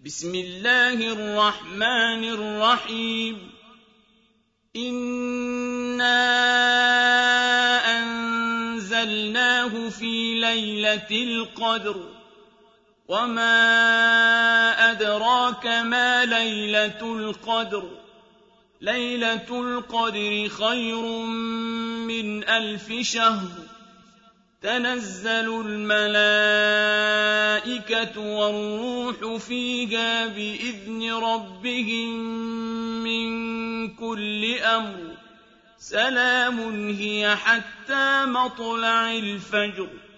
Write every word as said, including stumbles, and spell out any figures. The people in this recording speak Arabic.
بسم الله الرحمن الرحيم إنا أنزلناه في ليلة القدر وما أدراك ما ليلة القدر ليلة القدر خير من ألف شهر تنزل الملائكة والروح فيها بإذن ربهم من كل أمر سلام هي حتى مطلع الفجر